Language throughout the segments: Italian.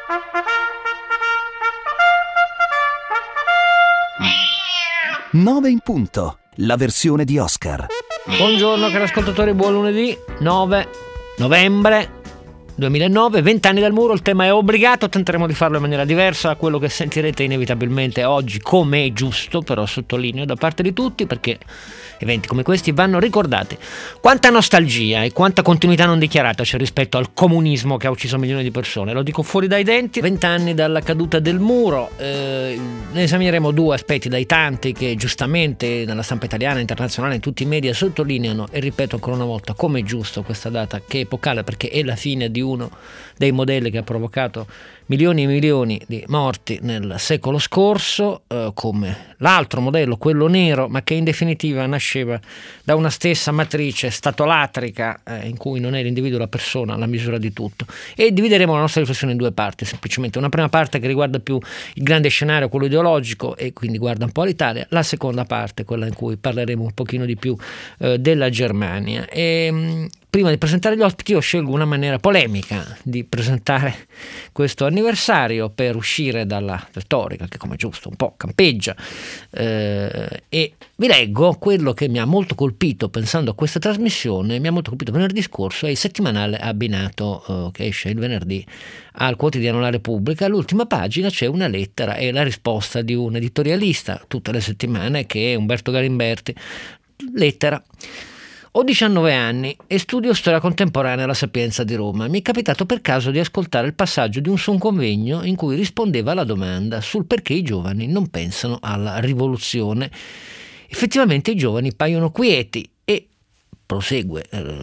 Nove in punto, la versione di Oscar. Buongiorno cari ascoltatori, buon lunedì 9 novembre 2009, 20 anni dal muro. Il tema è obbligato, tenteremo di farlo in maniera diversa da quello che sentirete inevitabilmente oggi, come è giusto, però sottolineo, da parte di tutti, perché eventi come questi vanno ricordati. Quanta nostalgia e quanta continuità non dichiarata c'è rispetto al comunismo che ha ucciso milioni di persone, lo dico fuori dai denti. 20 anni dalla caduta del muro, ne esamineremo due aspetti dai tanti che giustamente nella stampa italiana, internazionale, in tutti i media sottolineano, e ripeto ancora una volta come è giusto questa data, che è epocale perché è la fine di uno dei modelli che ha provocato milioni e milioni di morti nel secolo scorso, come l'altro modello, quello nero, ma che in definitiva nasceva da una stessa matrice statolatrica in cui non è l'individuo la persona la misura di tutto. E divideremo la nostra riflessione in due parti, semplicemente una prima parte che riguarda più il grande scenario, quello ideologico, e quindi guarda un po' l'Italia, la seconda parte, quella in cui parleremo un pochino di più della Germania. E prima di presentare gli ospiti io scelgo una maniera polemica di presentare questo anniversario per uscire dalla retorica che, come giusto, un po' campeggia, e vi leggo quello che mi ha molto colpito pensando a questa trasmissione. Mi ha molto colpito venerdì scorso, è il settimanale abbinato che esce il venerdì al quotidiano La Repubblica. All'ultima pagina c'è una lettera e la risposta di un editorialista tutte le settimane, che è Umberto Galimberti. Lettera: ho 19 anni e studio storia contemporanea alla Sapienza di Roma. Mi è capitato per caso di ascoltare il passaggio di un suo convegno in cui rispondeva alla domanda sul perché i giovani non pensano alla rivoluzione. Effettivamente i giovani paiono quieti e prosegue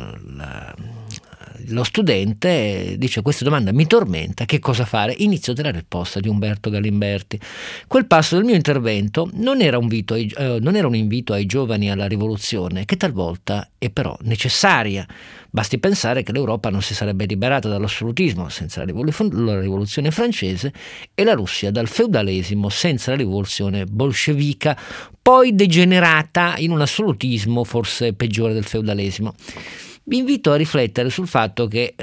lo studente, dice: questa domanda mi tormenta, che cosa fare? Inizio della risposta di Umberto Galimberti. Quel passo del mio intervento non era un invito ai giovani alla rivoluzione, che talvolta è però necessaria. Basti pensare che l'Europa non si sarebbe liberata dall'assolutismo senza la rivoluzione francese e la Russia dal feudalesimo senza la rivoluzione bolscevica, poi degenerata in un assolutismo forse peggiore del feudalesimo. Vi invito a riflettere sul fatto che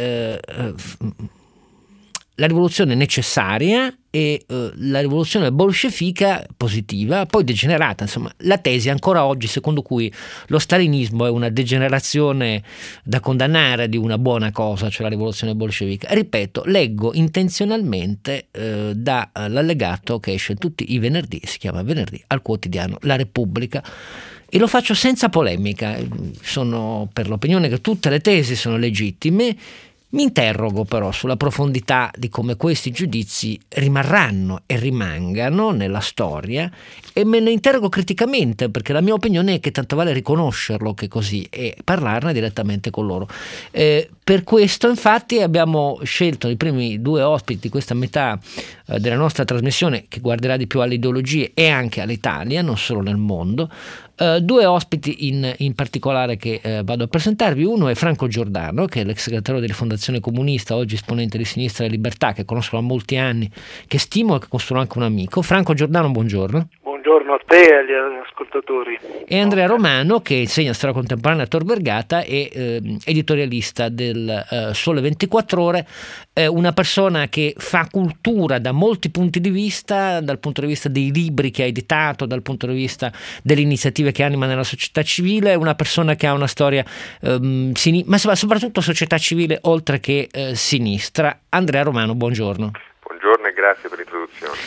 la rivoluzione è necessaria e la rivoluzione bolscevica positiva, poi degenerata. Insomma, la tesi ancora oggi secondo cui lo stalinismo è una degenerazione da condannare di una buona cosa, cioè la rivoluzione bolscevica. Ripeto, leggo intenzionalmente dall'allegato che esce tutti i venerdì, si chiama Venerdì, al quotidiano La Repubblica. E lo faccio senza polemica, sono per l'opinione che tutte le tesi sono legittime. Mi interrogo però sulla profondità di come questi giudizi rimarranno e rimangano nella storia, e me ne interrogo criticamente, perché la mia opinione è che tanto vale riconoscerlo che così e parlarne direttamente con loro. Per questo infatti abbiamo scelto i primi due ospiti di questa metà della nostra trasmissione, che guarderà di più alle ideologie e anche all'Italia, non solo nel mondo. Due ospiti in particolare che vado a presentarvi. Uno è Franco Giordano, che è l'ex segretario della Fondazione Comunista, oggi esponente di Sinistra e Libertà, che conosco da molti anni, che stimo e che considero anche un amico. Franco Giordano, buongiorno. Buongiorno a te e agli ascoltatori. E Andrea Romano, che insegna storia contemporanea a Tor Vergata e editorialista del Sole 24 Ore, una persona che fa cultura da molti punti di vista, dal punto di vista dei libri che ha editato, dal punto di vista delle iniziative che anima nella società civile, una persona che ha una storia ma soprattutto società civile oltre che sinistra. Andrea Romano, buongiorno. Buongiorno e grazie per l'introduzione.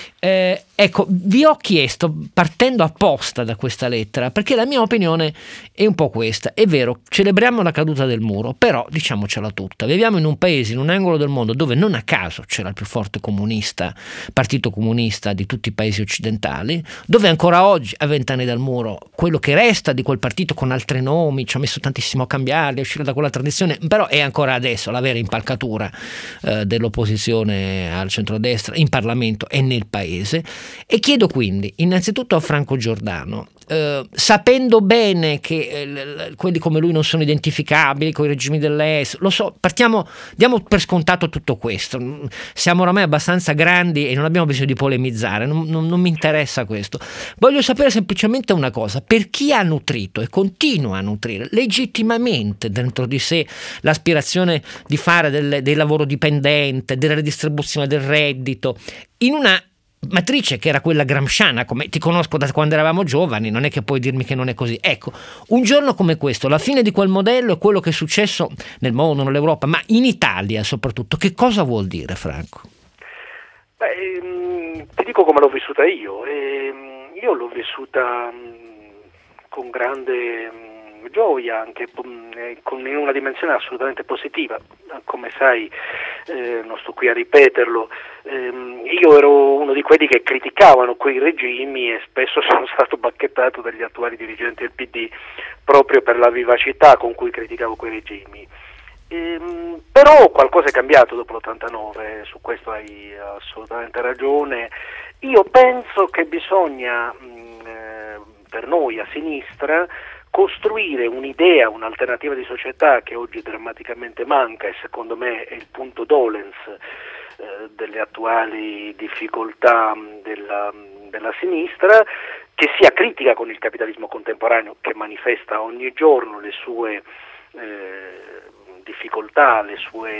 Ecco, vi ho chiesto, partendo apposta da questa lettera, perché la mia opinione è un po' questa. È vero, celebriamo la caduta del muro, però diciamocela tutta, viviamo in un paese, in un angolo del mondo dove non a caso c'era il più forte partito comunista di tutti i paesi occidentali, dove ancora oggi, a 20 anni dal muro, quello che resta di quel partito con altri nomi ci ha messo tantissimo a cambiarli, a uscire da quella tradizione, però è ancora adesso la vera impalcatura dell'opposizione al centrodestra, in Parlamento e nel Paese. E chiedo quindi innanzitutto a Franco Giordano, sapendo bene che quelli come lui non sono identificabili con i regimi dell'Est, lo so, diamo per scontato tutto questo, siamo oramai abbastanza grandi e non abbiamo bisogno di polemizzare, non mi interessa questo. Voglio sapere semplicemente una cosa: per chi ha nutrito e continua a nutrire legittimamente dentro di sé l'aspirazione di fare del lavoro dipendente, della redistribuzione del reddito, in una matrice che era quella gramsciana, come ti conosco da quando eravamo giovani, non è che puoi dirmi che non è così. Ecco, un giorno come questo, la fine di quel modello è quello che è successo nel mondo, nell'Europa, ma in Italia soprattutto, che cosa vuol dire, Franco? Ti dico come l'ho vissuta io. Io l'ho vissuta con grande gioia, anche in una dimensione assolutamente positiva. Come sai, non sto qui a ripeterlo, io ero uno di quelli che criticavano quei regimi e spesso sono stato bacchettato dagli attuali dirigenti del PD proprio per la vivacità con cui criticavo quei regimi. Però qualcosa è cambiato dopo l'89, su questo hai assolutamente ragione. Io penso che bisogna, per noi a sinistra, costruire un'idea, un'alternativa di società che oggi drammaticamente manca e secondo me è il punto dolens delle attuali difficoltà della sinistra, che sia critica con il capitalismo contemporaneo che manifesta ogni giorno le sue difficoltà, le sue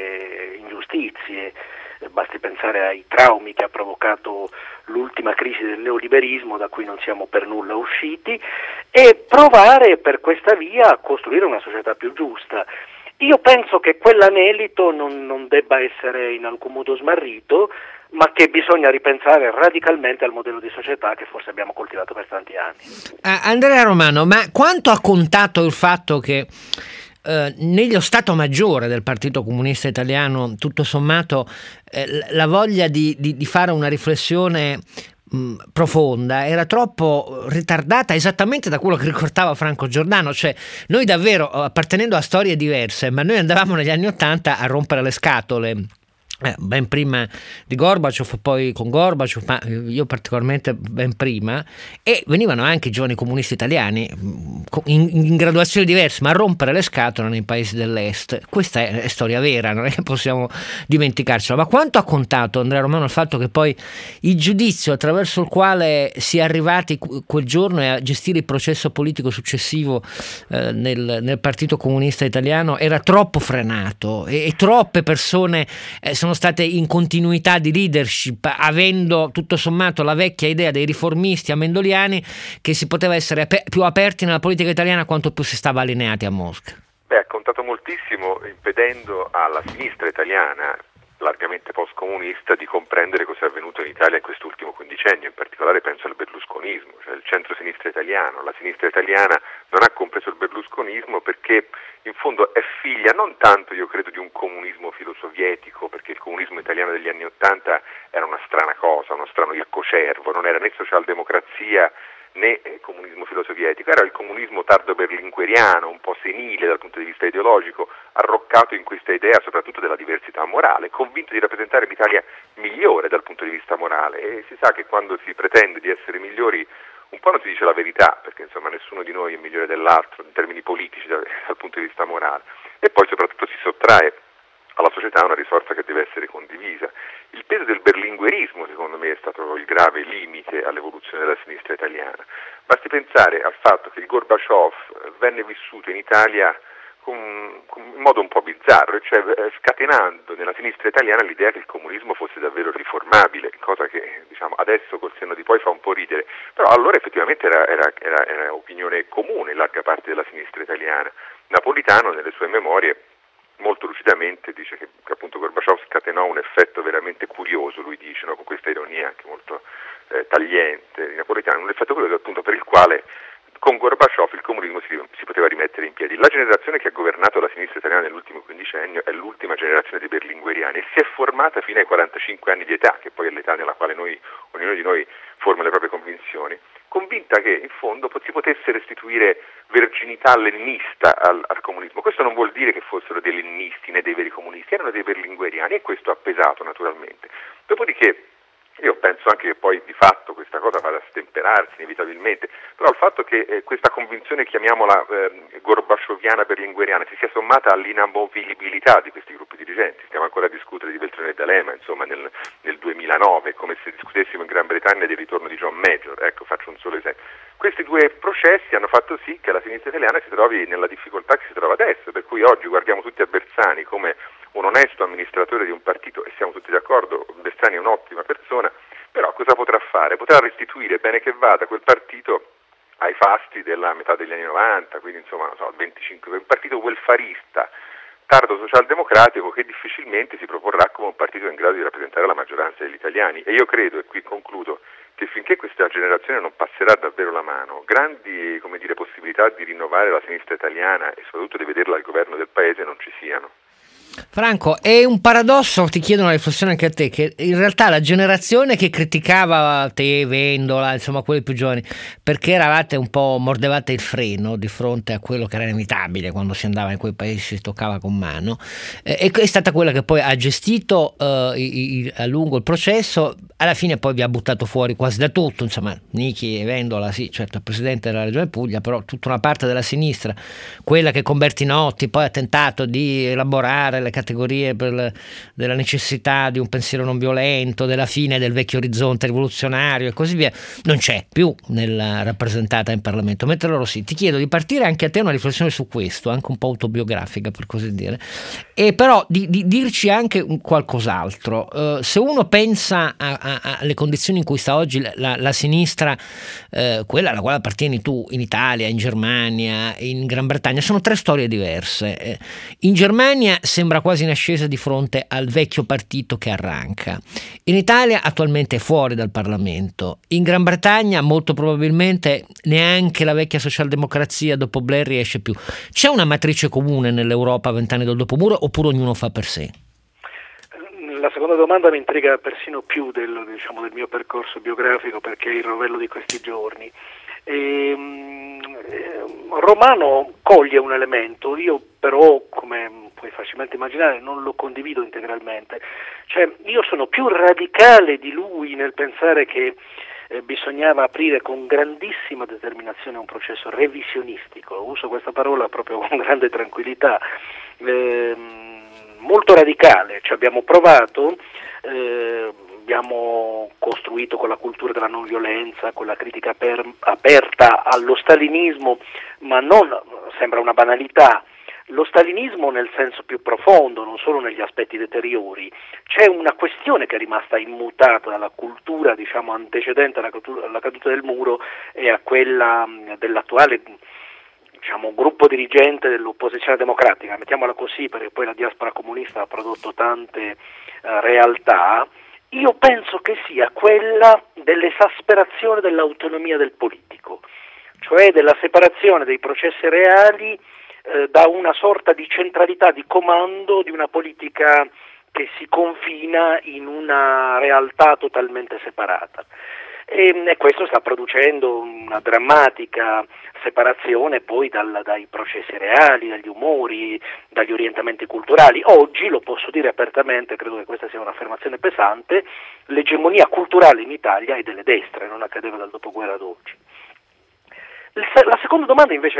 ingiustizie. Basti pensare ai traumi che ha provocato l'ultima crisi del neoliberismo, da cui non siamo per nulla usciti, e provare per questa via a costruire una società più giusta. Io penso che quell'anelito non debba essere in alcun modo smarrito, ma che bisogna ripensare radicalmente al modello di società che forse abbiamo coltivato per tanti anni. Andrea Romano, ma quanto ha contato il fatto che nello Stato Maggiore del Partito Comunista Italiano, tutto sommato, la voglia di fare una riflessione profonda era troppo ritardata, esattamente da quello che ricordava Franco Giordano? Cioè, noi davvero, appartenendo a storie diverse, ma noi andavamo negli anni '80 a rompere le scatole, ben prima di Gorbaciov, poi con Gorbaciov, ma io particolarmente ben prima, e venivano anche i giovani comunisti italiani in graduazioni diverse, ma a rompere le scatole nei paesi dell'est. Questa è storia vera, non è che possiamo dimenticarcela. Ma quanto ha contato, Andrea Romano, il fatto che poi il giudizio attraverso il quale si è arrivati quel giorno a gestire il processo politico successivo nel Partito Comunista Italiano era troppo frenato e troppe persone sono state in continuità di leadership, avendo tutto sommato la vecchia idea dei riformisti amendoliani che si poteva essere più aperti nella politica italiana quanto più si stava allineati a Mosca? Ha contato moltissimo, impedendo alla sinistra italiana, largamente post-comunista, di comprendere cosa è avvenuto in Italia in quest'ultimo quindicennio. In particolare penso al berlusconismo, cioè il centro-sinistra italiano. La sinistra italiana non ha compreso il berlusconismo perché in fondo è figlia non tanto, io credo, di un comunismo filosovietico, perché il comunismo italiano degli anni '80 era una strana cosa, uno strano ircocervo, non era né socialdemocrazia né comunismo filosovietico, era il comunismo tardo berlingueriano, un po' senile dal punto di vista ideologico, arroccato in questa idea soprattutto della diversità morale, convinto di rappresentare l'Italia migliore dal punto di vista morale. E si sa che quando si pretende di essere migliori un po' non si dice la verità, perché insomma nessuno di noi è migliore dell'altro in termini politici dal punto di vista morale, e poi soprattutto si sottrae alla società una risorsa che deve essere condivisa. Il peso del berlinguerismo secondo me è stato il grave limite all'evoluzione della sinistra italiana. Basti pensare al fatto che il Gorbaciov venne vissuto in Italia in modo un po' bizzarro, cioè scatenando nella sinistra italiana l'idea che il comunismo fosse davvero riformabile, cosa che diciamo adesso col senno di poi fa un po' ridere, però allora effettivamente era opinione comune in larga parte della sinistra italiana. Napolitano nelle sue memorie molto lucidamente dice che appunto Gorbaciov scatenò un effetto veramente curioso, lui dice, no, con questa ironia anche molto tagliente di Napolitano, un effetto curioso appunto per il quale con Gorbaciov il comunismo si poteva rimettere in piedi. La generazione che ha governato la sinistra italiana nell'ultimo quindicennio è l'ultima generazione dei berlingueriani e si è formata fino ai 45 anni di età, che poi è l'età nella quale ognuno di noi forma le proprie convinzioni, convinta che in fondo si potesse restituire verginità leninista al comunismo. Questo non vuol dire che fossero dei leninisti né dei veri comunisti, erano dei berlingueriani, e questo ha pesato naturalmente. Dopodiché io penso anche che poi di fatto questa cosa vada a stemperarsi inevitabilmente, però il fatto che questa convinzione, chiamiamola gorbacioviana berlingueriana, si sia sommata all'inamovibilità di questi gruppi dirigenti. Stiamo ancora a discutere di Beltrone e D'Alema, insomma, nel 2009, come se discutessimo in Gran Bretagna del ritorno di John Major. Ecco, faccio un solo esempio. Questi due processi hanno fatto sì che la sinistra italiana si trovi nella difficoltà che si trova adesso, per cui oggi guardiamo tutti a Bersani come un onesto amministratore di un partito, e siamo tutti d'accordo, Bersani è un'ottima persona, però cosa potrà fare? Potrà restituire, bene che vada, quel partito ai fasti della metà degli anni 90, quindi insomma, non so, il 25, un partito welfarista, tardo socialdemocratico, che difficilmente si proporrà come un partito in grado di rappresentare la maggioranza degli italiani. E io credo, e qui concludo, che finché questa generazione non passerà davvero la mano, grandi, possibilità di rinnovare la sinistra italiana e soprattutto di vederla al governo del paese non ci siano. Franco, è un paradosso, ti chiedo una riflessione anche a te, che in realtà la generazione che criticava te, Vendola, insomma quelli più giovani, perché eravate un po', mordevate il freno di fronte a quello che era inevitabile quando si andava in quei paesi, si toccava con mano, è stata quella che poi ha gestito a lungo il processo, alla fine poi vi ha buttato fuori quasi da tutto, insomma Nichi e Vendola, sì, certo, il presidente della Regione Puglia, però tutta una parte della sinistra, quella che con Bertinotti poi ha tentato di elaborare le categorie della necessità di un pensiero non violento, della fine del vecchio orizzonte rivoluzionario e così via, non c'è più rappresentata in Parlamento, mentre loro sì. Ti chiedo di partire anche a te una riflessione su questo, anche un po' autobiografica per così dire, e però di dirci anche qualcos'altro. Se uno pensa alle condizioni in cui sta oggi la sinistra, quella alla quale appartieni tu, in Italia, in Germania, in Gran Bretagna, sono tre storie diverse. In Germania sembra quasi in ascesa di fronte al vecchio partito che arranca. In Italia attualmente è fuori dal Parlamento. In Gran Bretagna molto probabilmente neanche la vecchia socialdemocrazia dopo Blair riesce più. C'è una matrice comune nell'Europa 20 anni dal dopomuro oppure ognuno fa per sé? La seconda domanda mi intriga persino più del mio percorso biografico, perché è il rovello di questi giorni. Romano coglie un elemento, io però, come puoi facilmente immaginare, non lo condivido integralmente. Cioè, io sono più radicale di lui nel pensare che bisognava aprire con grandissima determinazione un processo revisionistico, uso questa parola proprio con grande tranquillità, molto radicale. Cioè, abbiamo provato, abbiamo costruito con la cultura della non violenza, con la critica aperta allo stalinismo, ma non, sembra una banalità, lo stalinismo nel senso più profondo, non solo negli aspetti deteriori. C'è una questione che è rimasta immutata dalla cultura, antecedente alla caduta del muro e a quella dell'attuale gruppo dirigente dell'opposizione democratica, mettiamola così, perché poi la diaspora comunista ha prodotto tante realtà. Io penso che sia quella dell'esasperazione dell'autonomia del politico, cioè della separazione dei processi reali da una sorta di centralità di comando di una politica che si confina in una realtà totalmente separata. E questo sta producendo una drammatica separazione poi dai processi reali, dagli umori, dagli orientamenti culturali. Oggi, lo posso dire apertamente, credo che questa sia un'affermazione pesante, l'egemonia culturale in Italia è delle destre, non accadeva dal dopoguerra ad oggi. La seconda domanda invece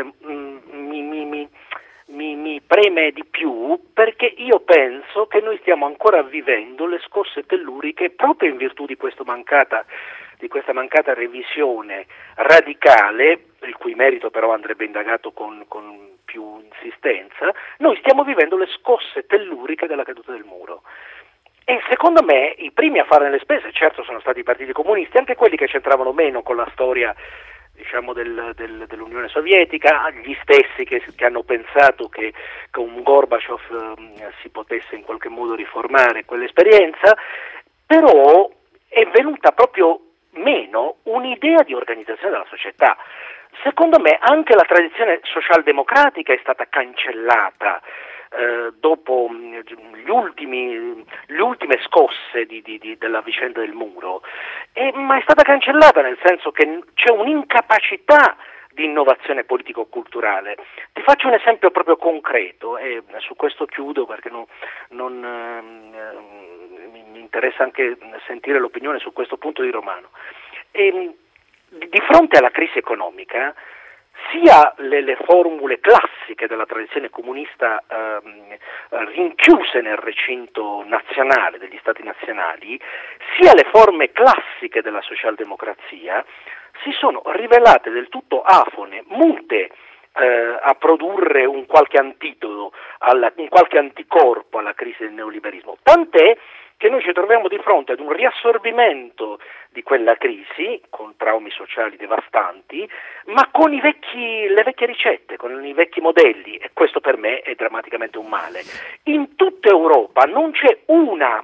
mi preme di più, perché io penso che noi stiamo ancora vivendo le scosse telluriche proprio in virtù di questa mancata revisione radicale, il cui merito però andrebbe indagato con più insistenza. Noi stiamo vivendo le scosse telluriche della caduta del muro. E secondo me i primi a farne le spese, certo, sono stati i partiti comunisti, anche quelli che c'entravano meno con la storia dell'Unione Sovietica, gli stessi che hanno pensato che con Gorbaciov si potesse in qualche modo riformare quell'esperienza, però è venuta proprio meno un'idea di organizzazione della società. Secondo me anche la tradizione socialdemocratica è stata cancellata dopo le ultime scosse della vicenda del muro, ma è stata cancellata nel senso che c'è un'incapacità di innovazione politico-culturale. Ti faccio un esempio proprio concreto e su questo chiudo perché mi interessa anche sentire l'opinione su questo punto di Romano. Di fronte alla crisi economica, sia le formule classiche della tradizione comunista rinchiuse nel recinto nazionale, degli stati nazionali, sia le forme classiche della socialdemocrazia si sono rivelate del tutto afone, mute a produrre un qualche antidoto, un qualche anticorpo alla crisi del neoliberismo. Tant'è che noi ci troviamo di fronte ad un riassorbimento di quella crisi, con traumi sociali devastanti, ma con le vecchie ricette, con i vecchi modelli, e questo per me è drammaticamente un male. In tutta Europa non c'è una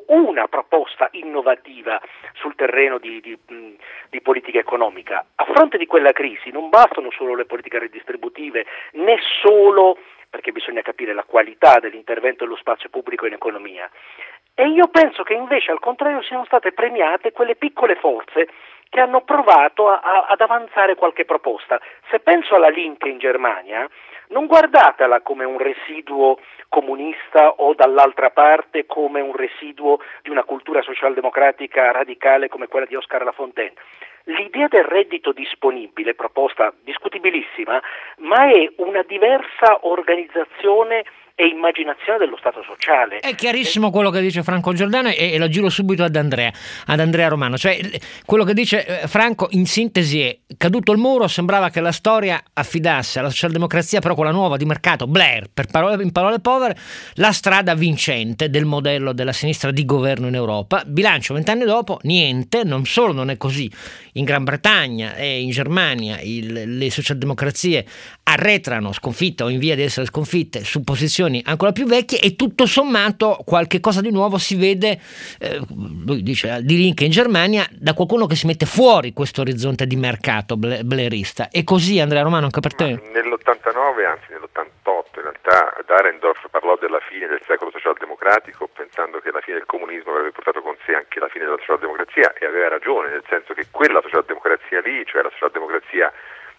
proposta innovativa sul terreno di politica economica. A fronte di quella crisi non bastano solo le politiche redistributive, né solo, perché bisogna capire la qualità dell'intervento dello spazio pubblico in economia. E io penso che invece al contrario siano state premiate quelle piccole forze che hanno provato ad avanzare qualche proposta. Se penso alla Linke in Germania, non guardatela come un residuo comunista o dall'altra parte come un residuo di una cultura socialdemocratica radicale come quella di Oscar Lafontaine. L'idea del reddito disponibile, proposta discutibilissima, ma è una diversa organizzazione e immaginazione dello Stato sociale. È chiarissimo quello che dice Franco Giordano e lo giro subito ad Andrea Romano. Cioè, quello che dice Franco in sintesi è: caduto il muro, sembrava che la storia affidasse alla socialdemocrazia, però quella nuova di mercato, Blair, in parole povere, la strada vincente del modello della sinistra di governo in Europa. Bilancio 20 anni dopo, niente, non solo non è così. In Gran Bretagna e in Germania le socialdemocrazie arretrano, sconfitte o in via di essere sconfitte, su posizioni ancora più vecchie, e tutto sommato qualche cosa di nuovo si vede, lui dice, di Linke in Germania, da qualcuno che si mette fuori questo orizzonte di mercato blairista. E così, Andrea Romano, anche per te? Nell'89, anzi nell'88, in realtà Dahrendorf parlò della fine del secolo socialdemocratico, pensando che la fine del comunismo avrebbe portato con sé anche la fine della socialdemocrazia, e aveva ragione, nel senso che quella socialdemocrazia lì, cioè la socialdemocrazia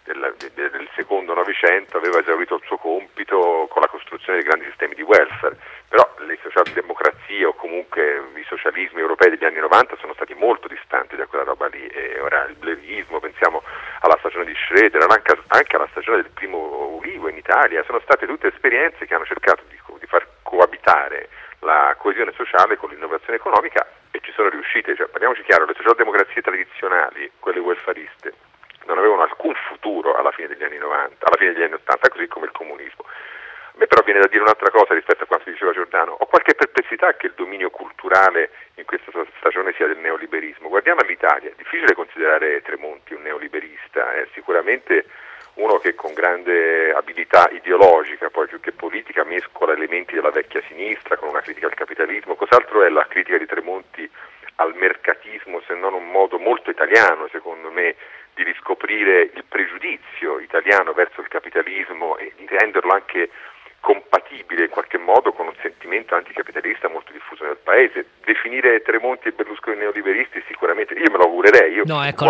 del secondo Novecento, aveva esaurito il suo compito con la costruzione dei grandi sistemi di welfare. Però le socialdemocrazie o comunque i socialismi europei degli anni 90 sono stati molto distanti da quella roba lì, e ora il blairismo, pensiamo alla stagione di Schroeder, anche alla stagione del primo Ulivo in Italia, sono state tutte esperienze che hanno cercato di far coabitare la coesione sociale con l'innovazione economica, e ci sono riuscite. Cioè, parliamoci chiaro, le socialdemocrazie tradizionali, quelle welfariste, non avevano alcun futuro alla fine degli anni 90, alla fine degli anni 80, così come il comunismo. A me però viene da dire un'altra cosa rispetto a quanto diceva Giordano. Ho qualche perplessità che il dominio culturale in questa stagione sia del neoliberismo. Guardiamo all'Italia, è difficile considerare Tremonti un neoliberista, sicuramente uno che con grande abilità ideologica, poi più che politica, mescola elementi della vecchia sinistra con una critica al capitalismo. Cos'altro è la critica di Tremonti al mercatismo se non un modo molto italiano, secondo me, di riscoprire il pregiudizio italiano verso il capitalismo e di renderlo anche compatibile in qualche modo con un sentimento anticapitalista molto diffuso nel paese. Definire Tremonti e Berlusconi neoliberisti sicuramente, io me lo augurerei.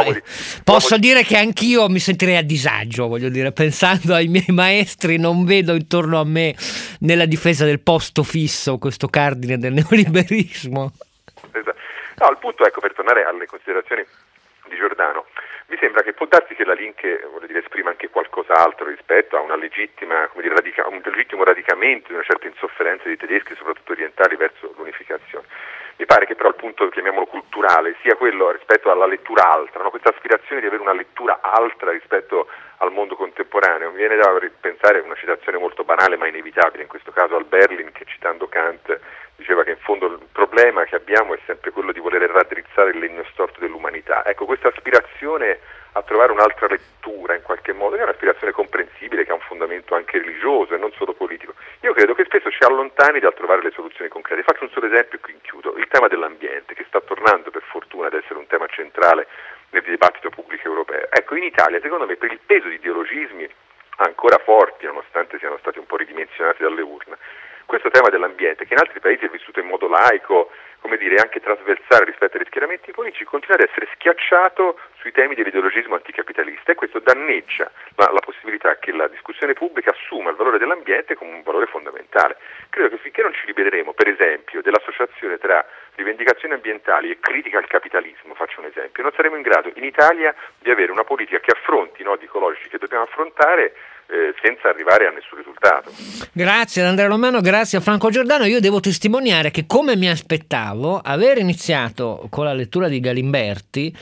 Posso dire che anch'io mi sentirei a disagio, voglio dire, pensando ai miei maestri, non vedo intorno a me nella difesa del posto fisso questo cardine del neoliberismo. Esatto. No, il punto, ecco, per tornare alle considerazioni di Giordano, mi sembra che può darsi che la Linke, esprima anche qualcos'altro rispetto a una legittima, un legittimo radicamento di una certa insofferenza dei tedeschi, soprattutto orientali, verso l'unificazione. Mi pare che però il punto, chiamiamolo culturale, sia quello rispetto alla lettura altra, no? Questa aspirazione di avere una lettura altra rispetto al mondo contemporaneo. Mi viene da pensare una citazione molto banale ma inevitabile, in questo caso al Berlin, che citando Kant diceva che in fondo il problema che abbiamo è sempre quello di voler raddrizzare il legno storto dell'umanità. Ecco, questa aspirazione a trovare un'altra lettura in qualche modo è un'aspirazione comprensibile, che ha un fondamento anche religioso e non solo politico. Io credo che spesso ci allontani dal trovare le soluzioni concrete. Faccio un solo esempio e qui chiudo: il tema dell'ambiente, che sta tornando per fortuna ad essere un tema centrale nel dibattito pubblico europeo. Ecco, in Italia, secondo me, per il peso di ideologismi ancora forti, nonostante siano stati un po' ridimensionati dalle urne, questo tema dell'ambiente, che in altri paesi è vissuto in modo laico, come dire, anche trasversale rispetto agli schieramenti politici, continua ad essere schiacciato sui temi dell'ideologismo anticapitalista, e questo danneggia la possibilità che la discussione pubblica assuma il valore dell'ambiente come un valore fondamentale. Credo che finché non ci libereremo, per esempio, dell'associazione tra rivendicazioni ambientali e critica al capitalismo, faccio un esempio, non saremo in grado in Italia di avere una politica che affronti i nodi ecologici che dobbiamo affrontare senza arrivare a nessun risultato. Grazie ad Andrea Romano, grazie a Franco Giordano. Io devo testimoniare che, come mi aspettavo, aver iniziato con la lettura di Galimberti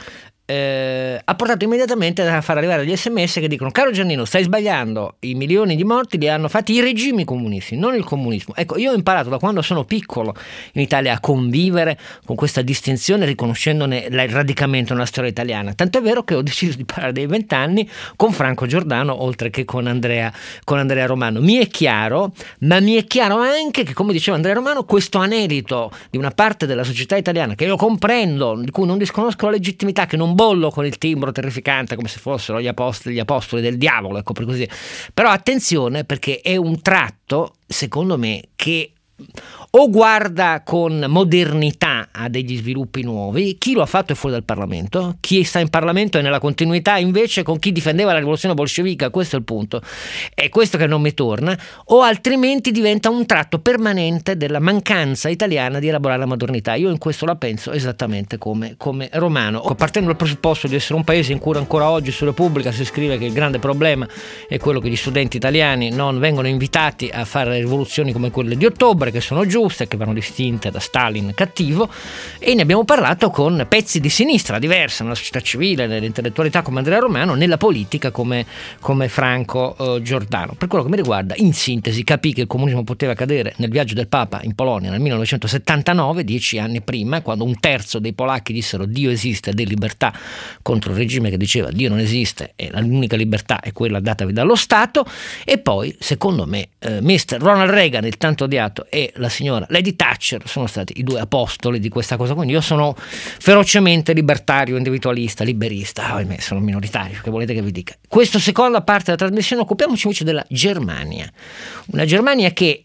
ha portato immediatamente a far arrivare gli SMS che dicono: caro Giannino, stai sbagliando, i milioni di morti li hanno fatti i regimi comunisti, non il comunismo. Ecco, io ho imparato da quando sono piccolo in Italia a convivere con questa distinzione, riconoscendone il radicamento nella storia italiana, tant'è vero che ho deciso di parlare dei 20 anni con Franco Giordano oltre che con Andrea Romano. Mi è chiaro, ma mi è chiaro anche che, come diceva Andrea Romano, questo anelito di una parte della società italiana che io comprendo, di cui non disconosco la legittimità, che non bollo con il timbro terrificante come se fossero gli apostoli del diavolo, ecco, per così. Però attenzione, perché è un tratto, secondo me, che o guarda con modernità a degli sviluppi nuovi. Chi lo ha fatto è fuori dal Parlamento, chi sta in Parlamento è nella continuità invece con chi difendeva la rivoluzione bolscevica. Questo è il punto, è questo che non mi torna. O altrimenti diventa un tratto permanente della mancanza italiana di elaborare la modernità. Io in questo la penso esattamente come Romano, partendo dal presupposto di essere un paese in cui ancora oggi su Repubblica si scrive che il grande problema è quello che gli studenti italiani non vengono invitati a fare rivoluzioni come quelle di ottobre, che sono giuste, che vanno distinte da Stalin cattivo, e ne abbiamo parlato con pezzi di sinistra diversa, nella società civile, nell'intellettualità come Andrea Romano, nella politica come Franco Giordano. Per quello che mi riguarda, in sintesi, capì che il comunismo poteva cadere nel viaggio del Papa in Polonia nel 1979, 10 anni prima, quando un terzo dei polacchi dissero Dio esiste, de libertà, contro il regime che diceva Dio non esiste e l'unica libertà è quella datavi dallo Stato. E poi, secondo me, Mr. Ronald Reagan, il tanto odiato, e la signora Lady Thatcher sono stati i due apostoli di questa cosa. Quindi io sono ferocemente libertario, individualista, liberista. Ahimè, sono minoritario, che volete che vi dica. Questa seconda parte della trasmissione occupiamoci invece della Germania. Una Germania che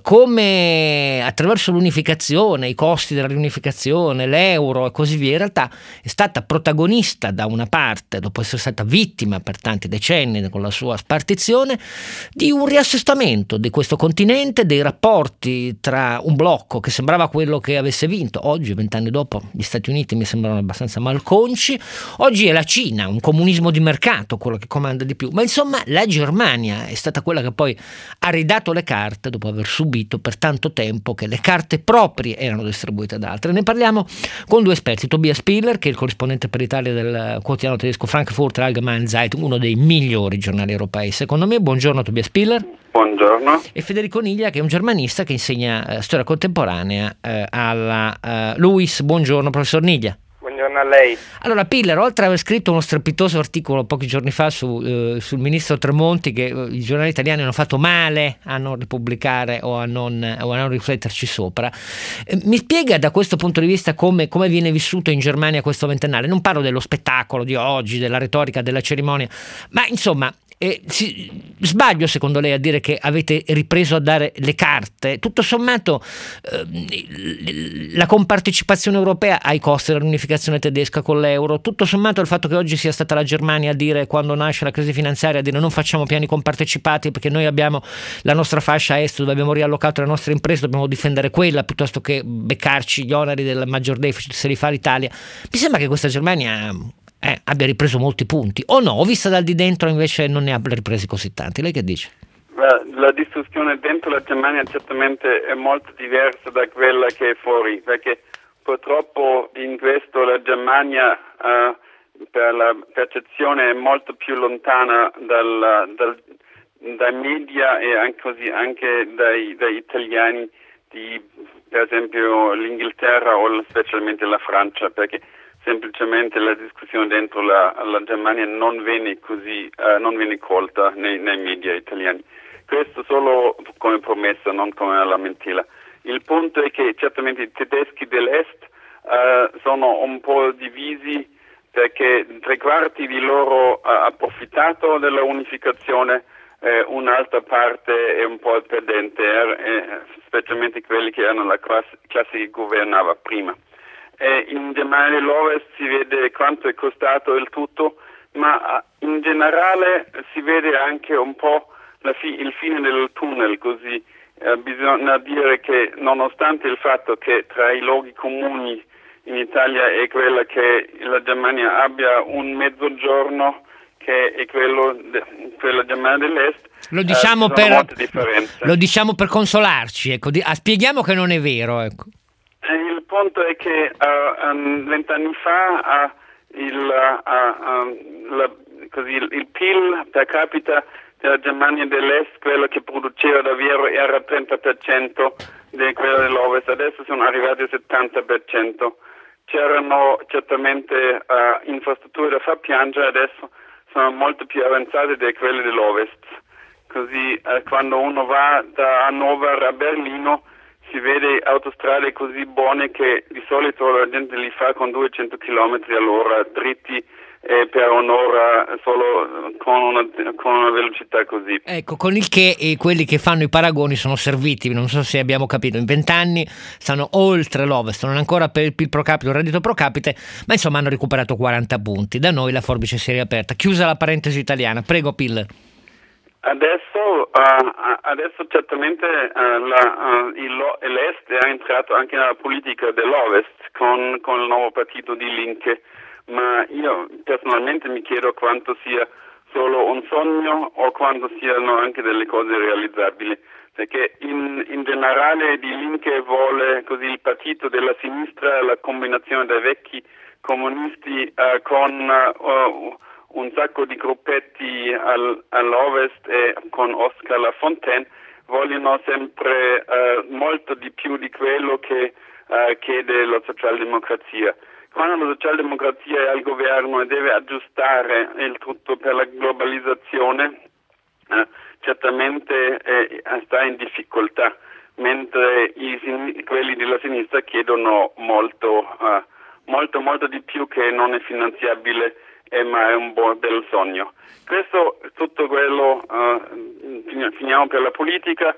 come attraverso l'unificazione, i costi della riunificazione, l'euro e così via, in realtà è stata protagonista da una parte, dopo essere stata vittima per tanti decenni con la sua spartizione, di un riassestamento di questo continente, dei rapporti tra un blocco che sembrava quello che avesse vinto. Oggi, 20 anni dopo, gli Stati Uniti mi sembrano abbastanza malconci. Oggi è la Cina, un comunismo di mercato, quello che comanda di più. Ma insomma la Germania è stata quella che poi ha ridato le carte dopo aver subito per tanto tempo che le carte proprie erano distribuite da altri. Ne parliamo con due esperti: Tobias Spiller, che è il corrispondente per l'Italia del quotidiano tedesco Frankfurter Allgemeine Zeitung, uno dei migliori giornali europei secondo me. Buongiorno Tobias Spiller. Buongiorno. E Federico Niglia, che è un germanista che insegna storia contemporanea alla LUISS. Buongiorno professor Niglia. Buongiorno a lei. Allora, Piller, oltre ad aver scritto uno strepitoso articolo pochi giorni fa sul ministro Tremonti, che i giornali italiani hanno fatto male a non ripubblicare o a non rifletterci sopra, mi spiega da questo punto di vista come viene vissuto in Germania questo ventennale? Non parlo dello spettacolo di oggi, della retorica, della cerimonia, ma insomma, sbaglio secondo lei a dire che avete ripreso a dare le carte? Tutto sommato la compartecipazione europea ai costi della riunificazione tedesca con l'euro, tutto sommato il fatto che oggi sia stata la Germania a dire, quando nasce la crisi finanziaria, a dire non facciamo piani compartecipati perché noi abbiamo la nostra fascia est dove abbiamo riallocato le nostre imprese, dobbiamo difendere quella piuttosto che beccarci gli oneri del maggior deficit se li fa l'Italia. Mi sembra che questa Germania abbia ripreso molti punti, o no? Vista dal di dentro invece non ne abbia ripresi così tanti. Lei che dice? La discussione dentro la Germania certamente è molto diversa da quella che è fuori, perché purtroppo in questo la Germania per la percezione è molto più lontana dai media e anche dai italiani di, per esempio, l'Inghilterra o specialmente la Francia, perché semplicemente la discussione dentro la Germania non viene colta nei media italiani. Questo solo come promessa, non come lamentela. Il punto è che certamente i tedeschi dell'Est sono un po' divisi, perché 3/4 di loro ha approfittato della unificazione, un'altra parte è un po' perdente, specialmente quelli che erano la classe che governava prima. In Germania dell'Ovest si vede quanto è costato il tutto, ma in generale si vede anche un po' il fine del tunnel, così bisogna dire che nonostante il fatto che tra i luoghi comuni in Italia è quella che la Germania abbia un mezzogiorno che è quella Germania dell'Est, lo diciamo molte differenze. Lo diciamo per consolarci, ecco. Spieghiamo che non è vero, ecco. Il punto è che 20 anni fa il PIL per capita della Germania dell'Est, quello che produceva davvero, era 30% di quello dell'Ovest, adesso sono arrivati al 70%. C'erano certamente infrastrutture da far piangere, adesso sono molto più avanzate di quelle dell'Ovest. Così quando uno va da Hannover a Berlino si vede autostrade così buone che di solito la gente li fa con 200 km all'ora dritti per un'ora solo con una velocità così. Ecco, con il che quelli che fanno i paragoni sono serviti, non so se abbiamo capito, in 20 anni stanno oltre l'Ovest, non ancora per il PIL pro capite o il reddito pro capite, ma insomma hanno recuperato 40 punti. Da noi la forbice si è riaperta. Chiusa la parentesi italiana, prego Piller. Adesso certamente l'Est è entrato anche nella politica dell'Ovest con il nuovo partito di Linke, ma io personalmente mi chiedo quanto sia solo un sogno o quanto siano anche delle cose realizzabili, perché in generale di Linke vuole così il partito della sinistra, la combinazione dei vecchi comunisti con un sacco di gruppetti all'Ovest e con Oscar Lafontaine, vogliono sempre molto di più di quello che chiede la socialdemocrazia. Quando la socialdemocrazia è al governo e deve aggiustare il tutto per la globalizzazione, certamente sta in difficoltà, mentre quelli della sinistra chiedono molto di più che non è finanziabile, ma è un bel sogno. Questo tutto quello, finiamo per la politica.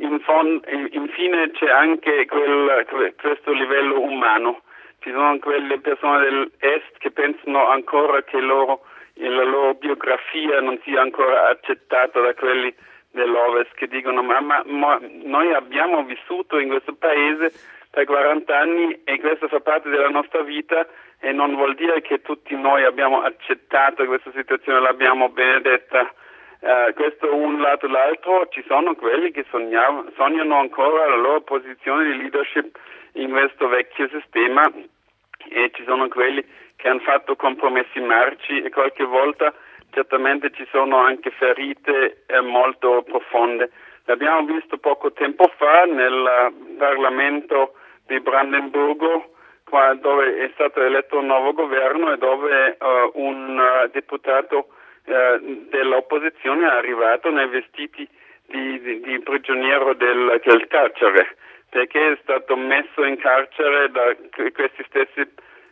Infine c'è anche questo livello umano. Ci sono quelle persone dell'Est che pensano ancora che la loro biografia non sia ancora accettata da quelli dell'Ovest, che dicono ma noi abbiamo vissuto in questo paese per 40 anni e questo fa parte della nostra vita e non vuol dire che tutti noi abbiamo accettato questa situazione, l'abbiamo benedetta. Questo un lato. L'altro, ci sono quelli che sognano ancora la loro posizione di leadership in questo vecchio sistema e ci sono quelli che hanno fatto compromessi marci e qualche volta certamente ci sono anche ferite molto profonde. L'abbiamo visto poco tempo fa nel Parlamento di Brandeburgo, dove è stato eletto un nuovo governo e dove un deputato dell'opposizione è arrivato nei vestiti di prigioniero del carcere, perché è stato messo in carcere da questa stessa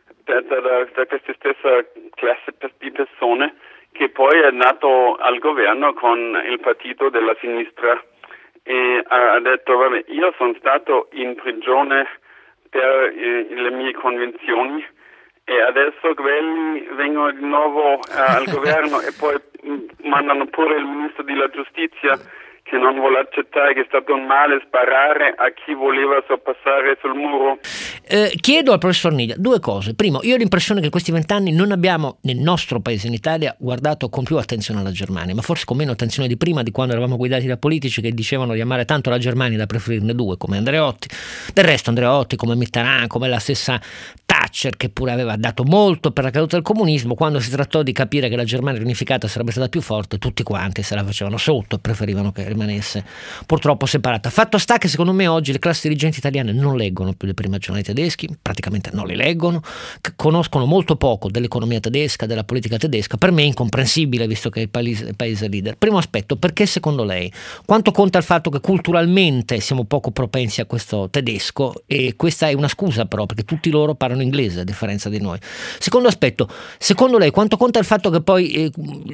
classe di persone che poi è nato al governo con il partito della sinistra e ha detto vabbè, io sono stato in prigione per le mie convinzioni e adesso quelli vengono di nuovo al governo e poi mandano pure il ministro della giustizia che non vuole accettare che è stato un male sparare a chi voleva sorpassare sul muro. Chiedo al professor Niglia due cose. Primo, io ho l'impressione che in questi 20 anni non abbiamo nel nostro paese, in Italia, guardato con più attenzione alla Germania, ma forse con meno attenzione di prima, di quando eravamo guidati da politici che dicevano di amare tanto la Germania da preferirne due, come Andreotti. Del resto Andreotti, come Mitterrand, come la stessa Thatcher, che pure aveva dato molto per la caduta del comunismo, quando si trattò di capire che la Germania riunificata sarebbe stata più forte, tutti quanti se la facevano sotto e preferivano che rimanesse purtroppo separata. Fatto sta che secondo me oggi le classi dirigenti italiane non leggono più le prime giornate tedeschi, praticamente non li leggono, conoscono molto poco dell'economia tedesca, della politica tedesca. Per me è incomprensibile, visto che è il paese leader. Primo aspetto, perché secondo lei quanto conta il fatto che culturalmente siamo poco propensi a questo tedesco? E questa è una scusa però, perché tutti loro parlano inglese inglese a differenza di noi. Secondo aspetto, secondo lei quanto conta il fatto che poi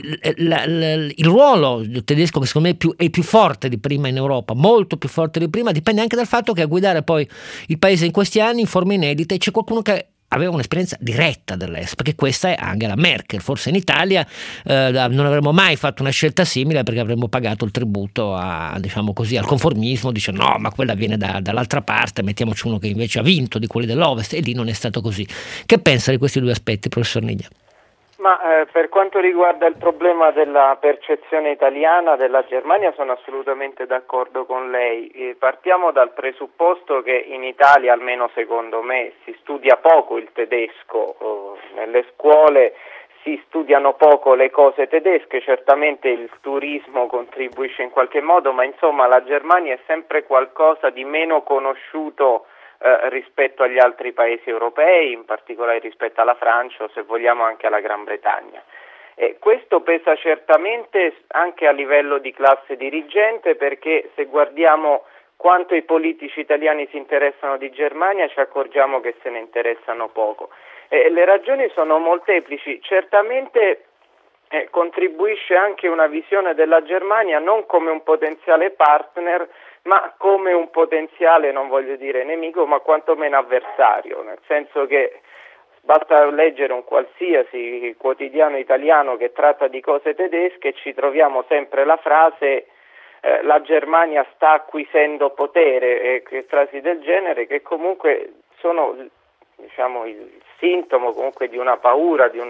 il ruolo tedesco, che secondo me è più forte di prima in Europa, molto più forte di prima, dipende anche dal fatto che a guidare poi il paese in questi anni in forma inedita c'è qualcuno che aveva un'esperienza diretta dell'est, perché questa è Angela Merkel. Forse in Italia non avremmo mai fatto una scelta simile, perché avremmo pagato il tributo diciamo così, al conformismo, dice no, ma quella viene dall'altra parte, mettiamoci uno che invece ha vinto di quelli dell'Ovest, e lì non è stato così. Che pensa di questi due aspetti, professor Niglia? Ma per quanto riguarda il problema della percezione italiana della Germania, sono assolutamente d'accordo con lei. Partiamo dal presupposto che in Italia, almeno secondo me, si studia poco il tedesco. Nelle scuole si studiano poco le cose tedesche, certamente il turismo contribuisce in qualche modo, ma insomma la Germania è sempre qualcosa di meno conosciuto rispetto agli altri paesi europei, in particolare rispetto alla Francia o se vogliamo anche alla Gran Bretagna. E questo pesa certamente anche a livello di classe dirigente, perché se guardiamo quanto i politici italiani si interessano di Germania ci accorgiamo che se ne interessano poco. Le ragioni sono molteplici, certamente contribuisce anche una visione della Germania non come un potenziale partner, ma come un potenziale, non voglio dire nemico, ma quantomeno avversario, nel senso che basta leggere un qualsiasi quotidiano italiano che tratta di cose tedesche e ci troviamo sempre la frase la Germania sta acquisendo potere, e frasi del genere che comunque sono, diciamo, il sintomo comunque di una paura, di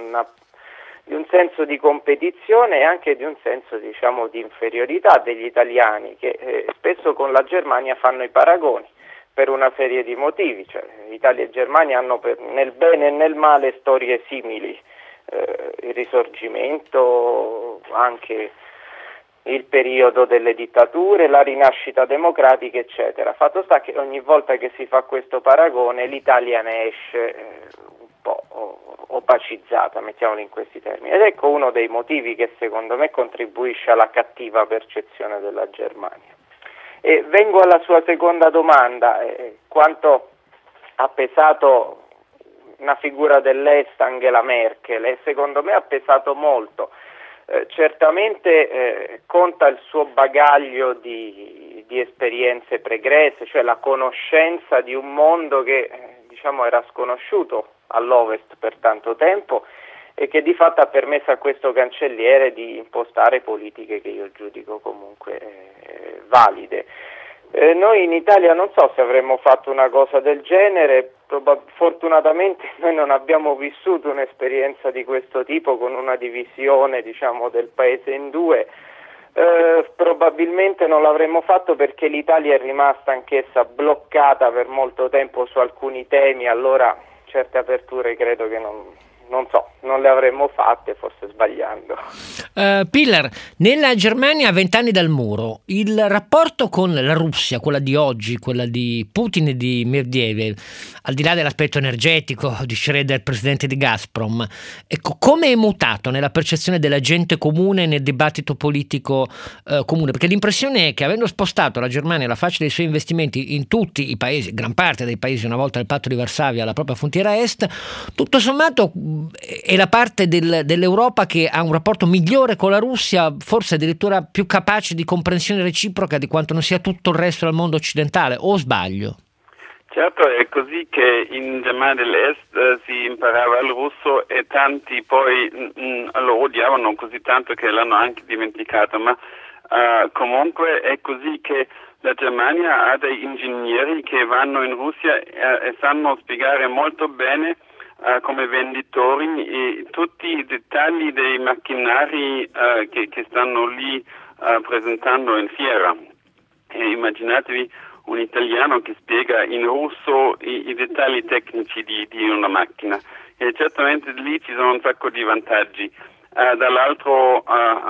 un senso di competizione e anche di un senso, diciamo, di inferiorità degli italiani, che spesso con la Germania fanno i paragoni per una serie di motivi. Cioè, Italia e Germania hanno nel bene e nel male storie simili, il Risorgimento, anche il periodo delle dittature, la rinascita democratica, eccetera. Fatto sta che ogni volta che si fa questo paragone l'Italia ne esce un po' opacizzata, mettiamolo in questi termini, ed ecco uno dei motivi che secondo me contribuisce alla cattiva percezione della Germania. E vengo alla sua seconda domanda, quanto ha pesato una figura dell'Est, Angela Merkel, e secondo me ha pesato molto. Certamente conta il suo bagaglio di esperienze pregresse, cioè la conoscenza di un mondo che diciamo era sconosciuto all'Ovest per tanto tempo e che di fatto ha permesso a questo cancelliere di impostare politiche che io giudico comunque valide. Noi in Italia non so se avremmo fatto una cosa del genere, fortunatamente noi non abbiamo vissuto un'esperienza di questo tipo con una divisione, diciamo, del paese in due. Probabilmente non l'avremmo fatto perché l'Italia è rimasta anch'essa bloccata per molto tempo su alcuni temi, allora certe aperture credo che non le avremmo fatte, forse sbagliando. Piller, nella Germania a 20 anni dal muro, il rapporto con la Russia, quella di oggi, quella di Putin e di Medvedev, al di là dell'aspetto energetico di Schroeder, presidente di Gazprom, ecco, come è mutato nella percezione della gente comune, nel dibattito politico comune? Perché l'impressione è che, avendo spostato la Germania la faccia dei suoi investimenti in tutti i paesi, gran parte dei paesi una volta il patto di Varsavia, alla propria frontiera est, tutto sommato è la parte dell'Europa che ha un rapporto migliore con la Russia, forse addirittura più capace di comprensione reciproca di quanto non sia tutto il resto del mondo occidentale, o sbaglio? Certo, è così che in Germania dell'Est si imparava il russo e tanti poi lo odiavano così tanto che l'hanno anche dimenticato, ma comunque è così che la Germania ha dei ingegneri che vanno in Russia e sanno spiegare molto bene come venditori tutti i dettagli dei macchinari che stanno lì presentando in fiera. E immaginatevi un italiano che spiega in russo i dettagli tecnici di una macchina, e certamente lì ci sono un sacco di vantaggi. Dall'altro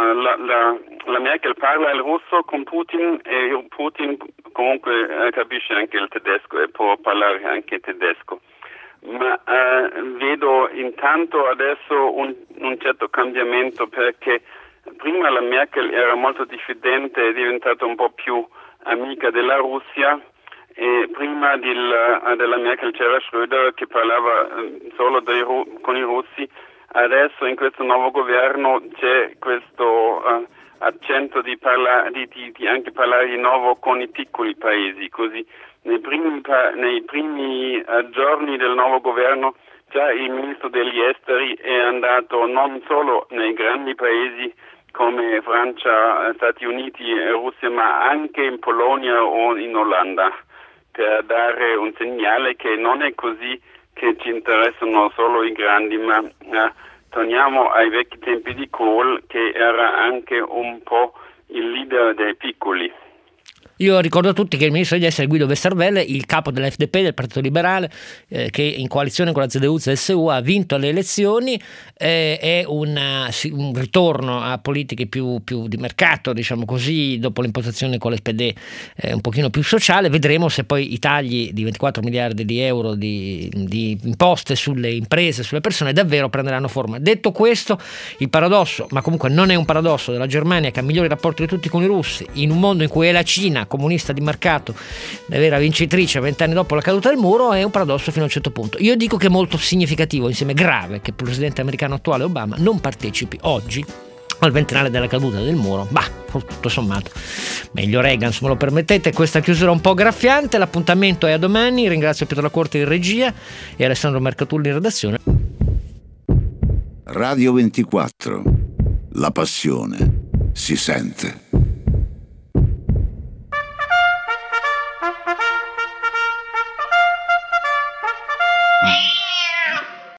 la Merkel parla il russo con Putin e Putin comunque capisce anche il tedesco e può parlare anche tedesco. Ma vedo intanto adesso un certo cambiamento, perché prima la Merkel era molto diffidente, è diventata un po' più amica della Russia, e prima della Merkel c'era Schröder che parlava solo con i russi. Adesso in questo nuovo governo c'è questo accento di anche parlare di nuovo con i piccoli paesi, così nei primi giorni del nuovo governo già il ministro degli esteri è andato non solo nei grandi paesi come Francia, Stati Uniti e Russia, ma anche in Polonia o in Olanda, per dare un segnale che non è così che ci interessano solo i grandi, ma torniamo ai vecchi tempi di Kohl, che era anche un po' il leader dei piccoli. Io ricordo a tutti che il ministro degli esteri Guido Westerwelle, il capo dell'FDP, del Partito Liberale, che in coalizione con la CDU-CSU ha vinto le elezioni, è un ritorno a politiche più di mercato, diciamo così, dopo l'impostazione con l'SPD un pochino più sociale. Vedremo se poi i tagli di 24 miliardi di euro di imposte sulle imprese, sulle persone, davvero prenderanno forma. Detto questo, il paradosso, ma comunque non è un paradosso, della Germania che ha migliori rapporti di tutti con i russi, in un mondo in cui è la Cina comunista di mercato, la vera vincitrice 20 anni dopo la caduta del muro, è un paradosso fino a un certo punto. Io dico che è molto significativo, insieme grave, che il presidente americano attuale Obama non partecipi oggi al ventennale della caduta del muro. Tutto sommato meglio Reagan, se me lo permettete. Questa chiusura un po' graffiante. L'appuntamento è a domani. Ringrazio Pietro La Corte in regia e Alessandro Mercatulli in redazione. Radio 24, la passione si sente.